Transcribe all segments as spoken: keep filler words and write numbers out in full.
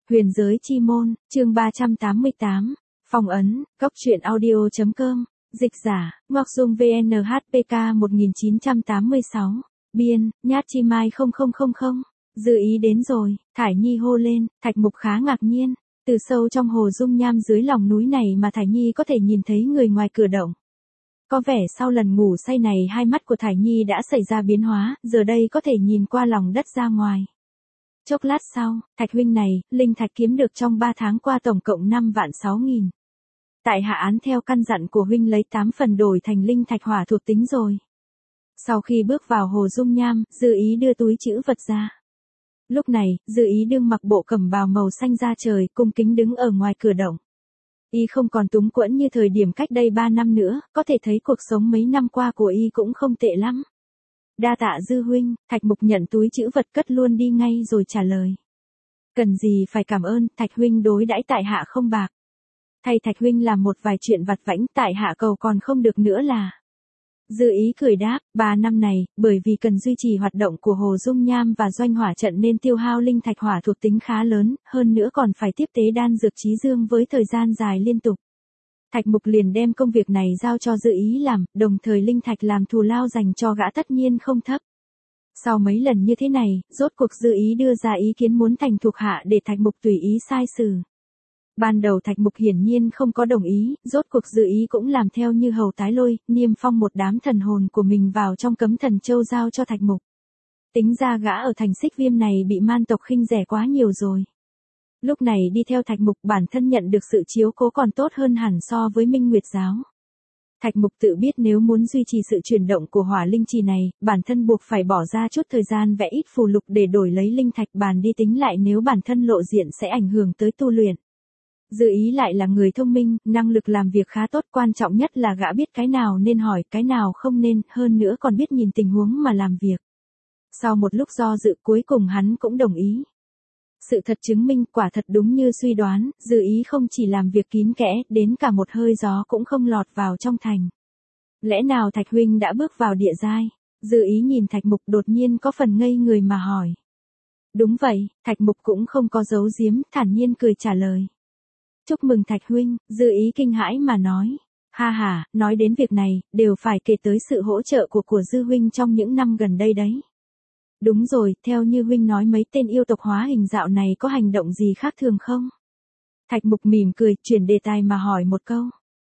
Huyền giới chi môn, chương ba trăm tám mươi tám, phong ấn, góc truyện audio.com, dịch giả, Ngọc Dung vê en hát pê ca một nghìn chín trăm tám mươi sáu, biên, Nhát Chi Mai không không không không, dự ý đến rồi, Thải Nhi hô lên, Thạch Mục khá ngạc nhiên, từ sâu trong hồ dung nham dưới lòng núi này mà Thải Nhi có thể nhìn thấy người ngoài cửa động. Có vẻ sau lần ngủ say này hai mắt của Thải Nhi đã xảy ra biến hóa, giờ đây có thể nhìn qua lòng đất ra ngoài. Chốc lát sau, Thạch huynh này, linh thạch kiếm được trong ba tháng qua tổng cộng năm vạn sáu nghìn. Tại hạ án theo căn dặn của huynh lấy tám phần đổi thành linh thạch hỏa thuộc tính rồi. Sau khi bước vào hồ dung nham, Dư Ý đưa túi trữ vật ra. Lúc này, Dư Ý đương mặc bộ cẩm bào màu xanh da trời, cung kính đứng ở ngoài cửa động. Y không còn túng quẫn như thời điểm cách đây ba năm nữa, có thể thấy cuộc sống mấy năm qua của Y cũng không tệ lắm. Đa tạ Dư huynh, Thạch Mục nhận túi trữ vật cất luôn đi ngay rồi trả lời. Cần gì phải cảm ơn, Thạch huynh đối đãi tại hạ không bạc. Thay Thạch huynh làm một vài chuyện vặt vãnh tại hạ cầu còn không được nữa là. Dư Ý cười đáp, ba năm này, bởi vì cần duy trì hoạt động của hồ dung nham và doanh hỏa trận nên tiêu hao linh thạch hỏa thuộc tính khá lớn, hơn nữa còn phải tiếp tế đan dược trí dương với thời gian dài liên tục. Thạch Mục liền đem công việc này giao cho Dư Ý làm, đồng thời linh thạch làm thù lao dành cho gã tất nhiên không thấp. Sau mấy lần như thế này, rốt cuộc Dư Ý đưa ra ý kiến muốn thành thuộc hạ để Thạch Mục tùy ý sai xử. Ban đầu Thạch Mục hiển nhiên không có đồng ý, rốt cuộc Dư Ý cũng làm theo như hầu tái lôi, niêm phong một đám thần hồn của mình vào trong cấm thần châu giao cho Thạch Mục. Tính ra gã ở thành Xích Viêm này bị man tộc khinh rẻ quá nhiều rồi. Lúc này đi theo Thạch Mục bản thân nhận được sự chiếu cố còn tốt hơn hẳn so với Minh Nguyệt giáo. Thạch Mục tự biết nếu muốn duy trì sự chuyển động của hỏa linh trì này, bản thân buộc phải bỏ ra chút thời gian vẽ ít phù lục để đổi lấy linh thạch, bàn đi tính lại nếu bản thân lộ diện sẽ ảnh hưởng tới tu luyện. Dư Ý lại là người thông minh, năng lực làm việc khá tốt, quan trọng nhất là gã biết cái nào nên hỏi, cái nào không nên, hơn nữa còn biết nhìn tình huống mà làm việc. Sau một lúc do dự cuối cùng hắn cũng đồng ý. Sự thật chứng minh quả thật đúng như suy đoán, Dư Ý không chỉ làm việc kín kẽ, đến cả một hơi gió cũng không lọt vào trong thành. Lẽ nào Thạch huynh đã bước vào địa giai? Dư Ý nhìn Thạch Mục đột nhiên có phần ngây người mà hỏi. Đúng vậy, Thạch Mục cũng không có giấu giếm, thản nhiên cười trả lời. Chúc mừng Thạch huynh, Dư Ý kinh hãi mà nói. Ha ha, nói đến việc này, đều phải kể tới sự hỗ trợ của của Dư huynh trong những năm gần đây đấy. Đúng rồi, theo như huynh nói mấy tên yêu tộc hóa hình dạo này có hành động gì khác thường không? Thạch Mục mỉm cười, chuyển đề tài mà hỏi một câu.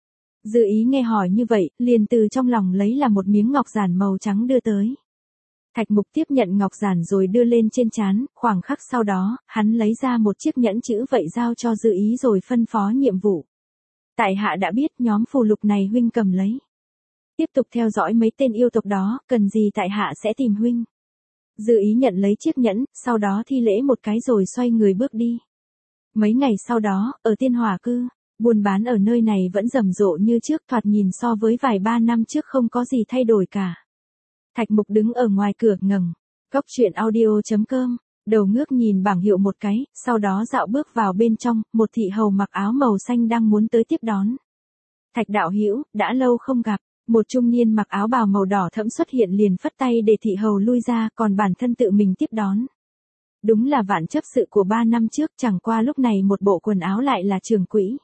Dư Ý nghe hỏi như vậy, liền từ trong lòng lấy là một miếng ngọc giản màu trắng đưa tới. Thạch Mục tiếp nhận ngọc giản rồi đưa lên trên trán, khoảng khắc sau đó, hắn lấy ra một chiếc nhẫn chữ vậy giao cho Dư Ý rồi phân phó nhiệm vụ. Tại hạ đã biết nhóm phù lục này huynh cầm lấy. Tiếp tục theo dõi mấy tên yêu tộc đó, cần gì tại hạ sẽ tìm huynh. Dư Ý nhận lấy chiếc nhẫn, sau đó thi lễ một cái rồi xoay người bước đi. Mấy ngày sau đó, ở Tiên Hỏa Cư, buôn bán ở nơi này vẫn rầm rộ như trước, thoạt nhìn so với vài ba năm trước không có gì thay đổi cả. Thạch Mục đứng ở ngoài cửa ngẩng, góc truyện audio.com, đầu ngước nhìn bảng hiệu một cái, sau đó dạo bước vào bên trong, một thị hầu mặc áo màu xanh đang muốn tới tiếp đón. Thạch đạo hữu, đã lâu không gặp. Một trung niên mặc áo bào màu đỏ thẫm xuất hiện liền phất tay để thị hầu lui ra, còn bản thân tự mình tiếp đón. Đúng là Vạn chấp sự của ba năm trước, chẳng qua lúc này một bộ quần áo lại là trưởng quỹ.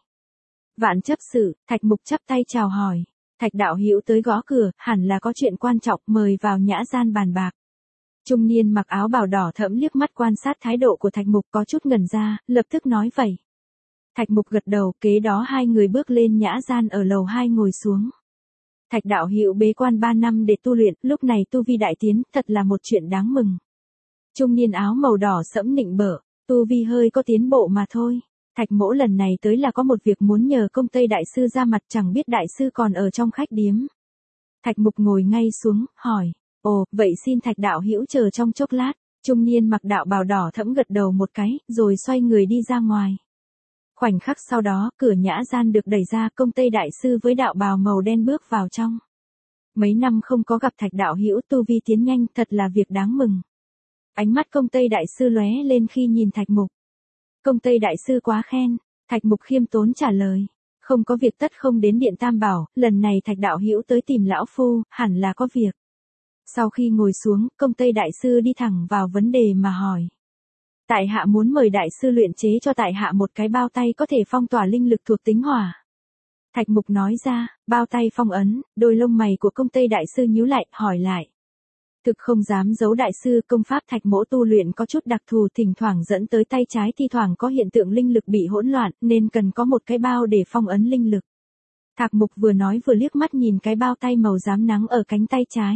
Vạn chấp sự, Thạch Mục chắp tay chào hỏi. Thạch đạo hữu tới gõ cửa, hẳn là có chuyện quan trọng, mời vào nhã gian bàn bạc. Trung niên mặc áo bào đỏ thẫm liếc mắt quan sát thái độ của Thạch Mục có chút ngẩn ra, lập tức nói vậy. Thạch Mục gật đầu, kế đó hai người bước lên nhã gian ở lầu hai ngồi xuống. Thạch đạo hữu bế quan ba năm để tu luyện, lúc này tu vi đại tiến, thật là một chuyện đáng mừng. Trung niên áo màu đỏ sẫm nịnh bợ, tu vi hơi có tiến bộ mà thôi. Thạch mỗ lần này tới là có một việc muốn nhờ công Tây đại sư ra mặt, chẳng biết đại sư còn ở trong khách điếm. Thạch Mục ngồi ngay xuống, hỏi, ồ, vậy xin Thạch đạo hữu chờ trong chốc lát. Trung niên mặc đạo bào đỏ thẫm gật đầu một cái, rồi xoay người đi ra ngoài. Khoảnh khắc sau đó, cửa nhã gian được đẩy ra, công Tây đại sư với đạo bào màu đen bước vào trong. Mấy năm không có gặp Thạch đạo hữu, tu vi tiến nhanh, thật là việc đáng mừng. Ánh mắt công Tây đại sư lóe lên khi nhìn Thạch Mục. Công Tây đại sư quá khen, Thạch Mục khiêm tốn trả lời. Không có việc tất không đến điện Tam Bảo, lần này Thạch đạo hữu tới tìm lão phu, hẳn là có việc. Sau khi ngồi xuống, công Tây đại sư đi thẳng vào vấn đề mà hỏi. Tại hạ muốn mời đại sư luyện chế cho tại hạ một cái bao tay có thể phong tỏa linh lực thuộc tính hỏa. Thạch Mục nói ra, bao tay phong ấn, đôi lông mày của công Tây đại sư nhíu lại, hỏi lại. Thực không dám giấu đại sư, công pháp Thạch mỗ tu luyện có chút đặc thù, thỉnh thoảng dẫn tới tay trái thi thoảng có hiện tượng linh lực bị hỗn loạn, nên cần có một cái bao để phong ấn linh lực. Thạch Mục vừa nói vừa liếc mắt nhìn cái bao tay màu rám nắng ở cánh tay trái.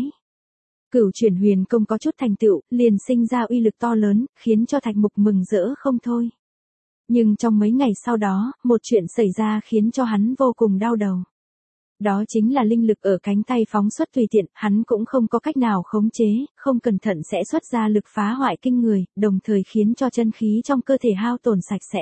Cửu chuyển huyền công có chút thành tựu, liền sinh ra uy lực to lớn, khiến cho Thạch Mục mừng rỡ không thôi. Nhưng trong mấy ngày sau đó, một chuyện xảy ra khiến cho hắn vô cùng đau đầu. Đó chính là linh lực ở cánh tay phóng xuất tùy tiện, hắn cũng không có cách nào khống chế, không cẩn thận sẽ xuất ra lực phá hoại kinh người, đồng thời khiến cho chân khí trong cơ thể hao tổn sạch sẽ.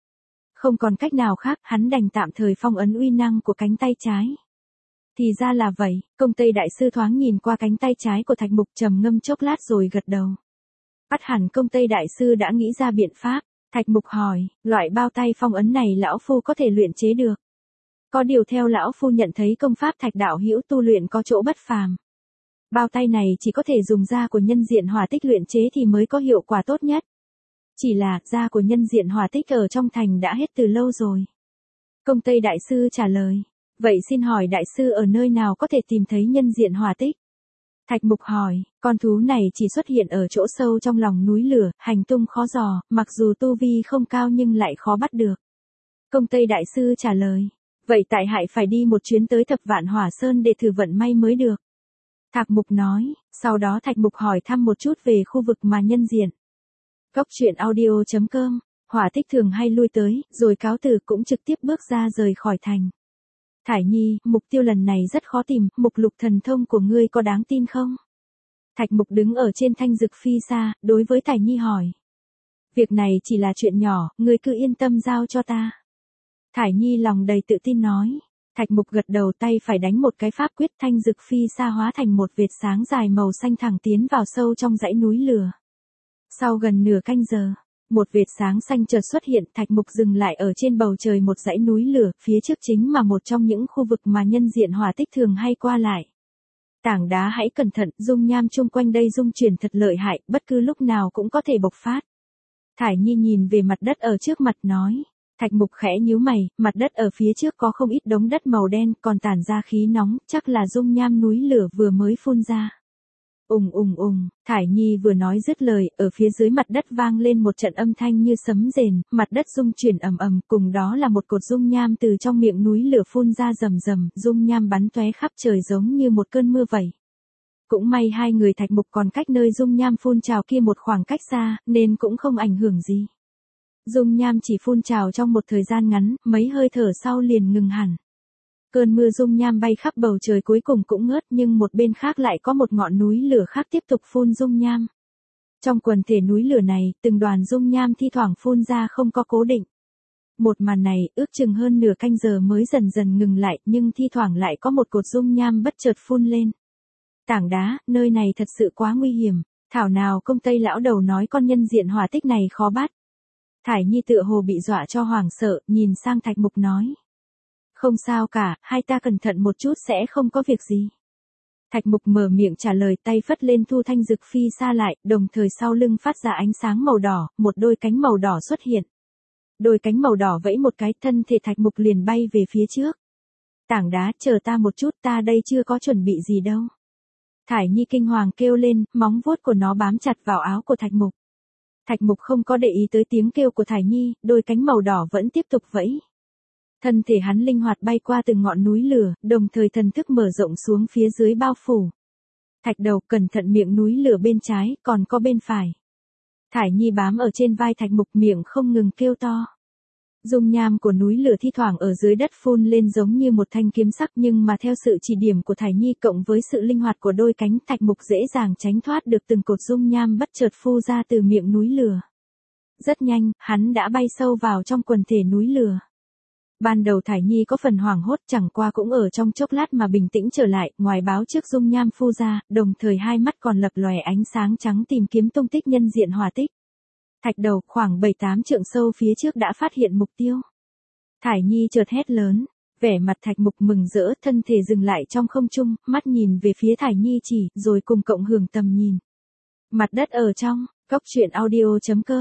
Không còn cách nào khác, hắn đành tạm thời phong ấn uy năng của cánh tay trái. Thì ra là vậy, công Tây đại sư thoáng nhìn qua cánh tay trái của Thạch Mục, trầm ngâm chốc lát rồi gật đầu. Ắt hẳn công Tây đại sư đã nghĩ ra biện pháp. Thạch Mục hỏi, loại bao tay phong ấn này lão phu có thể luyện chế được. Có điều theo lão phu nhận thấy công pháp Thạch đạo hữu tu luyện có chỗ bất phàm. Bao tay này chỉ có thể dùng da của nhân diện hỏa tích luyện chế thì mới có hiệu quả tốt nhất. Chỉ là da của nhân diện hỏa tích ở trong thành đã hết từ lâu rồi. Công Tây đại sư trả lời, vậy xin hỏi đại sư ở nơi nào có thể tìm thấy nhân diện hỏa tích? Thạch Mục hỏi, con thú này chỉ xuất hiện ở chỗ sâu trong lòng núi lửa, hành tung khó dò, mặc dù tu vi không cao nhưng lại khó bắt được. Công Tây đại sư trả lời, vậy tại hạ phải đi một chuyến tới Thập Vạn Hỏa Sơn để thử vận may mới được. Thạch Mục nói, sau đó Thạch Mục hỏi thăm một chút về khu vực mà nhân diện. Cốc truyện audio chấm com, hỏa tích thường hay lui tới, rồi cáo từ cũng trực tiếp bước ra rời khỏi thành. Thải Nhi, mục tiêu lần này rất khó tìm, mục lục thần thông của ngươi có đáng tin không? Thạch Mục đứng ở trên thanh dực phi xa, đối với Thải Nhi hỏi. Việc này chỉ là chuyện nhỏ, ngươi cứ yên tâm giao cho ta. Thải Nhi lòng đầy tự tin nói. Thạch Mục gật đầu, tay phải đánh một cái pháp quyết, thanh dực phi xa hóa thành một vệt sáng dài màu xanh thẳng tiến vào sâu trong dãy núi lửa. Sau gần nửa canh giờ, một vệt sáng xanh chợt xuất hiện, Thạch Mục dừng lại ở trên bầu trời một dãy núi lửa, phía trước chính mà một trong những khu vực mà nhân diện hỏa tích thường hay qua lại. Tảng đá hãy cẩn thận, dung nham chung quanh đây dung chuyển thật lợi hại, bất cứ lúc nào cũng có thể bộc phát. Thải Nhi nhìn về mặt đất ở trước mặt nói. Thạch Mục khẽ nhíu mày, mặt đất ở phía trước có không ít đống đất màu đen còn tản ra khí nóng, chắc là dung nham núi lửa vừa mới phun ra. Ùng ùng ùng, Thải Nhi vừa nói dứt lời, ở phía dưới mặt đất vang lên một trận âm thanh như sấm rền, mặt đất rung chuyển ầm ầm, cùng đó là một cột dung nham từ trong miệng núi lửa phun ra rầm rầm, dung nham bắn tóe khắp trời giống như một cơn mưa vẩy. Cũng may hai người Thạch Mục còn cách nơi dung nham phun trào kia một khoảng cách xa, nên cũng không ảnh hưởng gì. Dung nham chỉ phun trào trong một thời gian ngắn, mấy hơi thở sau liền ngừng hẳn. Cơn mưa dung nham bay khắp bầu trời cuối cùng cũng ngớt, nhưng một bên khác lại có một ngọn núi lửa khác tiếp tục phun dung nham. Trong quần thể núi lửa này, từng đoàn dung nham thi thoảng phun ra không có cố định. Một màn này, ước chừng hơn nửa canh giờ mới dần dần ngừng lại, nhưng thi thoảng lại có một cột dung nham bất chợt phun lên. Tảng đá, nơi này thật sự quá nguy hiểm, thảo nào công Tây lão đầu nói con nhân diện hỏa tích này khó bắt. Thải Nhi tựa hồ bị dọa cho hoảng sợ, nhìn sang Thạch Mục nói. Không sao cả, hai ta cẩn thận một chút sẽ không có việc gì. Thạch Mục mở miệng trả lời, tay phất lên thu thanh dực phi xa lại, đồng thời sau lưng phát ra ánh sáng màu đỏ, một đôi cánh màu đỏ xuất hiện. Đôi cánh màu đỏ vẫy một cái, thân thể Thạch Mục liền bay về phía trước. Tảng đá, chờ ta một chút, ta đây chưa có chuẩn bị gì đâu. Thải Nhi kinh hoàng kêu lên, móng vuốt của nó bám chặt vào áo của Thạch Mục. Thạch Mục không có để ý tới tiếng kêu của Thải Nhi, đôi cánh màu đỏ vẫn tiếp tục vẫy. Thân thể hắn linh hoạt bay qua từng ngọn núi lửa, đồng thời thần thức mở rộng xuống phía dưới bao phủ. Thạch đầu, cẩn thận miệng núi lửa bên trái, còn có bên phải. Thải Nhi bám ở trên vai Thạch Mục, miệng không ngừng kêu to. Dung nham của núi lửa thi thoảng ở dưới đất phun lên giống như một thanh kiếm sắc, nhưng mà theo sự chỉ điểm của Thải Nhi cộng với sự linh hoạt của đôi cánh, Thạch Mục dễ dàng tránh thoát được từng cột dung nham bất chợt phun ra từ miệng núi lửa. Rất nhanh, hắn đã bay sâu vào trong quần thể núi lửa. Ban đầu Thải Nhi có phần hoảng hốt, chẳng qua cũng ở trong chốc lát mà bình tĩnh trở lại, ngoài báo trước dung nham phun ra, đồng thời hai mắt còn lập lòe ánh sáng trắng tìm kiếm tung tích nhân diện hỏa tích. Thạch đầu, khoảng bảy tám trượng sâu phía trước đã phát hiện mục tiêu. Thải Nhi chợt hét lớn, vẻ mặt Thạch Mục mừng rỡ, thân thể dừng lại trong không trung, mắt nhìn về phía Thải Nhi chỉ, rồi cùng cộng hưởng tầm nhìn. Mặt đất ở trong, cốc truyện audio chấm com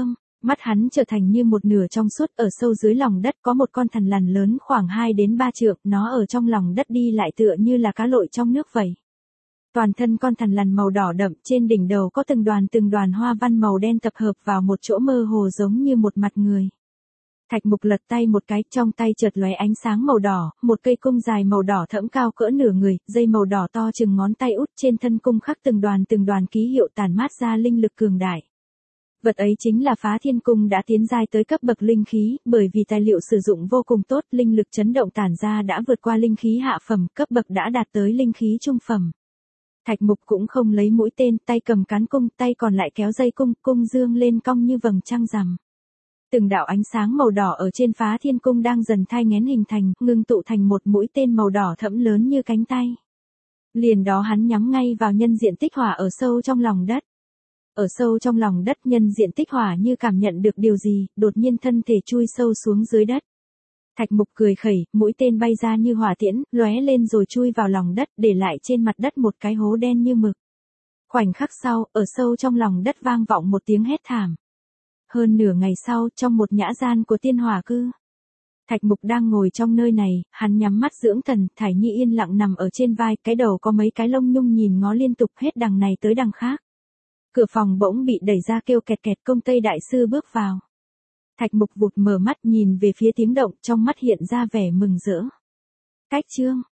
Mắt hắn trở thành như một nửa trong suốt, ở sâu dưới lòng đất có một con thằn lằn lớn khoảng hai đến ba trượng, nó ở trong lòng đất đi lại tựa như là cá lội trong nước vậy. Toàn thân con thằn lằn màu đỏ đậm, trên đỉnh đầu có từng đoàn từng đoàn hoa văn màu đen tập hợp vào một chỗ mơ hồ giống như một mặt người. Thạch Mục lật tay một cái, trong tay chợt lóe ánh sáng màu đỏ, một cây cung dài màu đỏ thẫm cao cỡ nửa người, dây màu đỏ to chừng ngón tay út, trên thân cung khắc từng đoàn từng đoàn ký hiệu tản mát ra linh lực cường đại. Vật ấy chính là Phá Thiên Cung đã tiến giai tới cấp bậc linh khí, bởi vì tài liệu sử dụng vô cùng tốt, linh lực chấn động tản ra đã vượt qua linh khí hạ phẩm, cấp bậc đã đạt tới linh khí trung phẩm. Thạch Mục cũng không lấy mũi tên, tay cầm cán cung, tay còn lại kéo dây cung, cung dương lên cong như vầng trăng rằm. Từng đạo ánh sáng màu đỏ ở trên Phá Thiên Cung đang dần thai nghén hình thành, ngưng tụ thành một mũi tên màu đỏ thẫm lớn như cánh tay. Liền đó hắn nhắm ngay vào nhân diện tích hỏa ở sâu trong lòng đất. Ở sâu trong lòng đất, nhân diện tích hỏa như cảm nhận được điều gì, đột nhiên thân thể chui sâu xuống dưới đất. Thạch Mục cười khẩy, mũi tên bay ra như hỏa tiễn, lóe lên rồi chui vào lòng đất, để lại trên mặt đất một cái hố đen như mực. Khoảnh khắc sau, ở sâu trong lòng đất vang vọng một tiếng hét thảm. Hơn nửa ngày sau, trong một nhã gian của Tiên Hỏa Cư, Thạch Mục đang ngồi trong nơi này, hắn nhắm mắt dưỡng thần, Thải Nhi yên lặng nằm ở trên vai, cái đầu có mấy cái lông nhung nhìn ngó liên tục hết đằng này tới đằng khác. Cửa phòng bỗng bị đẩy ra kêu kẹt kẹt, Công Tây đại sư bước vào. Thạch Mục vụt mở mắt nhìn về phía tiếng động, trong mắt hiện ra vẻ mừng rỡ. Cách chương